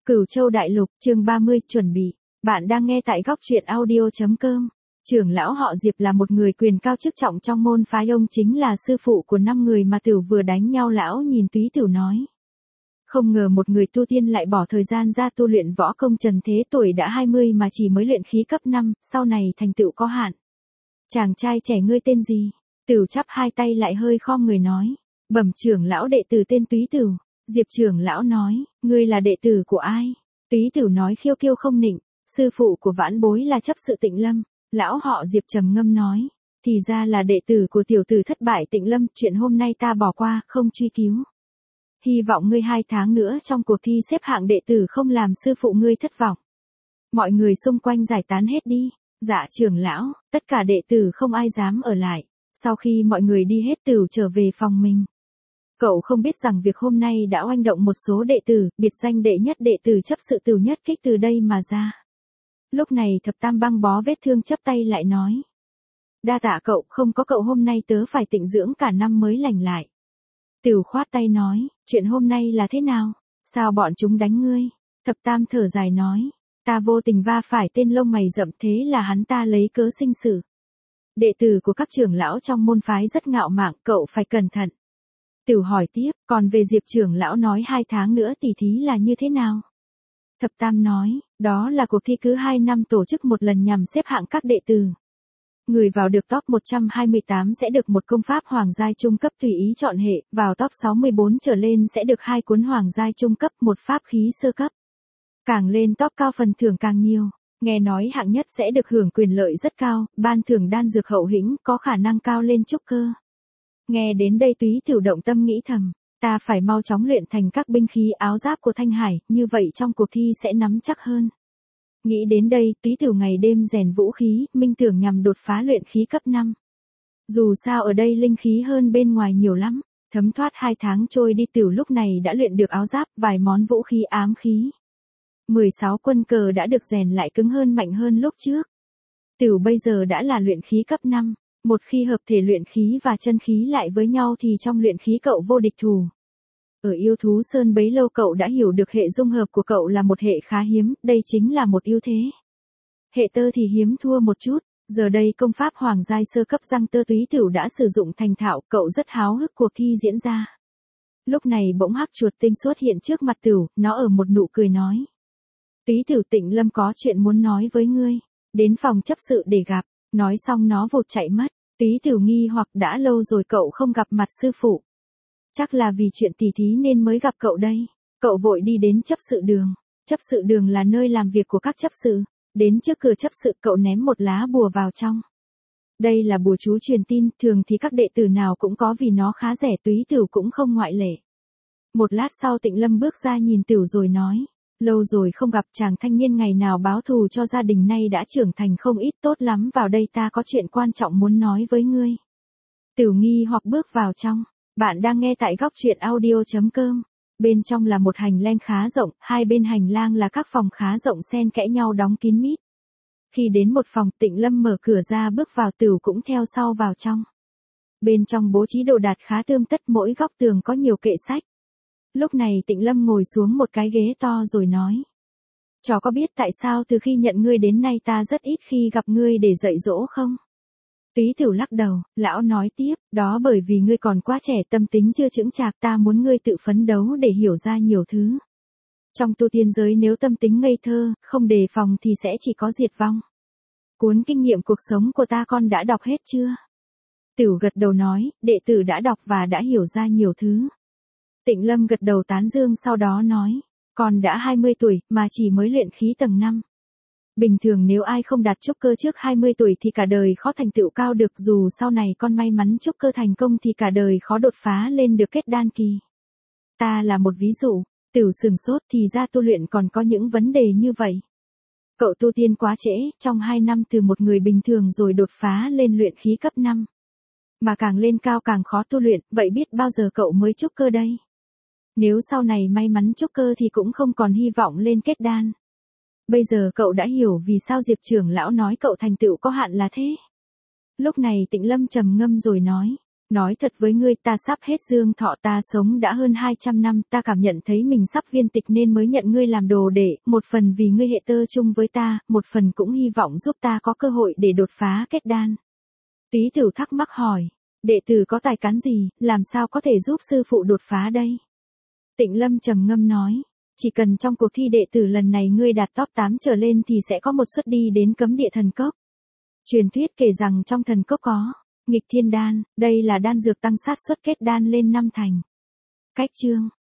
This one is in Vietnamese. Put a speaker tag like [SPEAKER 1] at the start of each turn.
[SPEAKER 1] Cửu Châu Đại Lục, chương 30, chuẩn bị. Bạn đang nghe tại góc truyện audio.com. Trưởng lão họ Diệp là một người quyền cao chức trọng trong môn phái, ông chính là sư phụ của 5 người mà Tửu vừa đánh nhau. Lão nhìn Túy Tửu nói. Không ngờ một người tu tiên lại bỏ thời gian ra tu luyện võ công, trần thế tuổi đã 20 mà chỉ mới luyện khí cấp 5, sau này thành tựu có hạn. Chàng trai trẻ ngươi tên gì? Tửu chắp hai tay lại hơi khom người nói. Bẩm trưởng lão, đệ tử tên Túy Tửu. Diệp trưởng lão nói, ngươi là đệ tử của ai? Túy Tửu nói khiêu khiêu không nịnh, sư phụ của vãn bối là chấp sự Tịnh Lâm. Lão họ Diệp trầm ngâm nói, thì ra là đệ tử của tiểu tử thất bại Tịnh Lâm, chuyện hôm nay ta bỏ qua, không truy cứu. Hy vọng ngươi 2 tháng nữa trong cuộc thi xếp hạng đệ tử không làm sư phụ ngươi thất vọng. Mọi người xung quanh giải tán hết đi. Dạ trưởng lão, tất cả đệ tử không ai dám ở lại. Sau khi mọi người đi hết, Tửu trở về phòng mình. Cậu không biết rằng việc hôm nay đã oanh động một số đệ tử, biệt danh đệ nhất đệ tử chấp sự Tửu Nhất Kích từ đây mà ra. Lúc này Thập Tam băng bó vết thương chắp tay lại nói. Đa tạ cậu, không có cậu hôm nay tớ phải tịnh dưỡng cả năm mới lành lại. Tửu khoát tay nói, chuyện hôm nay là thế nào? Sao bọn chúng đánh ngươi? Thập Tam thở dài nói, ta vô tình va phải tên lông mày rậm, thế là hắn ta lấy cớ sinh sự. Đệ tử của các trưởng lão trong môn phái rất ngạo mạn, cậu phải cẩn thận. Tửu hỏi tiếp, còn về Diệp trưởng lão nói 2 tháng nữa tỷ thí là như thế nào? Thập Tam nói, đó là cuộc thi cứ 2 năm tổ chức một lần nhằm xếp hạng các đệ tử. Người vào được top 128 sẽ được một công pháp hoàng giai trung cấp tùy ý chọn hệ, vào top 64 trở lên sẽ được 2 cuốn hoàng giai trung cấp, một pháp khí sơ cấp. Càng lên top cao phần thưởng càng nhiều. Nghe nói hạng nhất sẽ được hưởng quyền lợi rất cao, ban thưởng đan dược hậu hĩnh, có khả năng cao lên trúc cơ. Nghe đến đây Túy Tửu động tâm nghĩ thầm, ta phải mau chóng luyện thành các binh khí áo giáp của Thanh Hải, như vậy trong cuộc thi sẽ nắm chắc hơn. Nghĩ đến đây, Túy Tửu ngày đêm rèn vũ khí, minh tưởng nhằm đột phá luyện khí cấp 5. Dù sao ở đây linh khí hơn bên ngoài nhiều lắm, thấm thoát 2 tháng trôi đi, Tửu lúc này đã luyện được áo giáp, vài món vũ khí ám khí. 16 quân cờ đã được rèn lại cứng hơn, mạnh hơn lúc trước. Tửu bây giờ đã là luyện khí cấp 5. Một khi hợp thể luyện khí và chân khí lại với nhau thì trong luyện khí cậu vô địch thủ. Ở yêu thú sơn bấy lâu cậu đã hiểu được hệ dung hợp của cậu là một hệ khá hiếm, đây chính là một ưu thế. Hệ tơ thì hiếm thua một chút, giờ đây công pháp hoàng giai sơ cấp răng tơ Túy Tửu đã sử dụng thành thạo, cậu rất háo hức cuộc thi diễn ra. Lúc này bỗng hắc chuột tinh xuất hiện trước mặt Tửu, nó ở một nụ cười nói. Túy Tửu, Tịnh Lâm có chuyện muốn nói với ngươi, đến phòng chấp sự để gặp. Nói xong nó vụt chạy mất. Túy Tửu nghi hoặc đã lâu rồi cậu không gặp mặt sư phụ. Chắc là vì chuyện tỷ thí nên mới gặp cậu đây. Cậu vội đi đến chấp sự đường. Chấp sự đường là nơi làm việc của các chấp sự. Đến trước cửa chấp sự cậu ném một lá bùa vào trong. Đây là bùa chú truyền tin, thường thì các đệ tử nào cũng có vì nó khá rẻ, Túy Tửu cũng không ngoại lệ. Một lát sau Tịnh Lâm bước ra nhìn Tửu rồi nói. Lâu rồi không gặp, chàng thanh niên ngày nào báo thù cho gia đình nay đã trưởng thành không ít, tốt lắm, vào đây ta có chuyện quan trọng muốn nói với ngươi. Tửu nghi hoặc bước vào trong. Bạn đang nghe tại góc truyện audio.com. Bên trong là một hành lang khá rộng, hai bên hành lang là các phòng khá rộng xen kẽ nhau đóng kín mít. Khi đến một phòng, Tịnh Lâm mở cửa ra bước vào, Tửu cũng theo sau vào trong. Bên trong bố trí đồ đạc khá tươm tất, mỗi góc tường có nhiều kệ sách. Lúc này Tịnh Lâm ngồi xuống một cái ghế to rồi nói. Chó có biết tại sao từ khi nhận ngươi đến nay ta rất ít khi gặp ngươi để dạy dỗ không? Túy Tửu lắc đầu, lão nói tiếp, đó bởi vì ngươi còn quá trẻ, tâm tính chưa chững chạc, ta muốn ngươi tự phấn đấu để hiểu ra nhiều thứ. Trong tu tiên giới nếu tâm tính ngây thơ, không đề phòng thì sẽ chỉ có diệt vong. Cuốn kinh nghiệm cuộc sống của ta con đã đọc hết chưa? Tửu gật đầu nói, đệ tử đã đọc và đã hiểu ra nhiều thứ. Tịnh Lâm gật đầu tán dương, sau đó nói, con đã 20 tuổi, mà chỉ mới luyện khí tầng 5. Bình thường nếu ai không đạt trúc cơ trước 20 tuổi thì cả đời khó thành tựu cao được, dù sau này con may mắn trúc cơ thành công thì cả đời khó đột phá lên được kết đan kỳ. Ta là một ví dụ. Tửu sừng sốt, thì ra tu luyện còn có những vấn đề như vậy. Cậu tu tiên quá trễ, trong 2 năm từ một người bình thường rồi đột phá lên luyện khí cấp 5. Mà càng lên cao càng khó tu luyện, vậy biết bao giờ cậu mới trúc cơ đây? Nếu sau này may mắn trúc cơ thì cũng không còn hy vọng lên kết đan. Bây giờ cậu đã hiểu vì sao Diệp trưởng lão nói cậu thành tựu có hạn là thế. Lúc này Tịnh Lâm trầm ngâm rồi nói, Nói thật với ngươi, ta sắp hết dương thọ, ta sống đã hơn 200 năm, ta cảm nhận thấy mình sắp viên tịch nên mới nhận ngươi làm đồ đệ, một phần vì ngươi hệ tơ chung với ta, một phần cũng hy vọng giúp ta có cơ hội để đột phá kết đan. Túy Tử thắc mắc hỏi, đệ tử có tài cán gì, làm sao có thể giúp sư phụ đột phá đây? Tịnh Lâm trầm ngâm nói, chỉ cần trong cuộc thi đệ tử lần này ngươi đạt top 8 trở lên thì sẽ có một suất đi đến cấm địa thần cốc. Truyền thuyết kể rằng trong thần cốc có nghịch thiên đan, đây là đan dược tăng sát suất kết đan lên 5 thành. Cách chương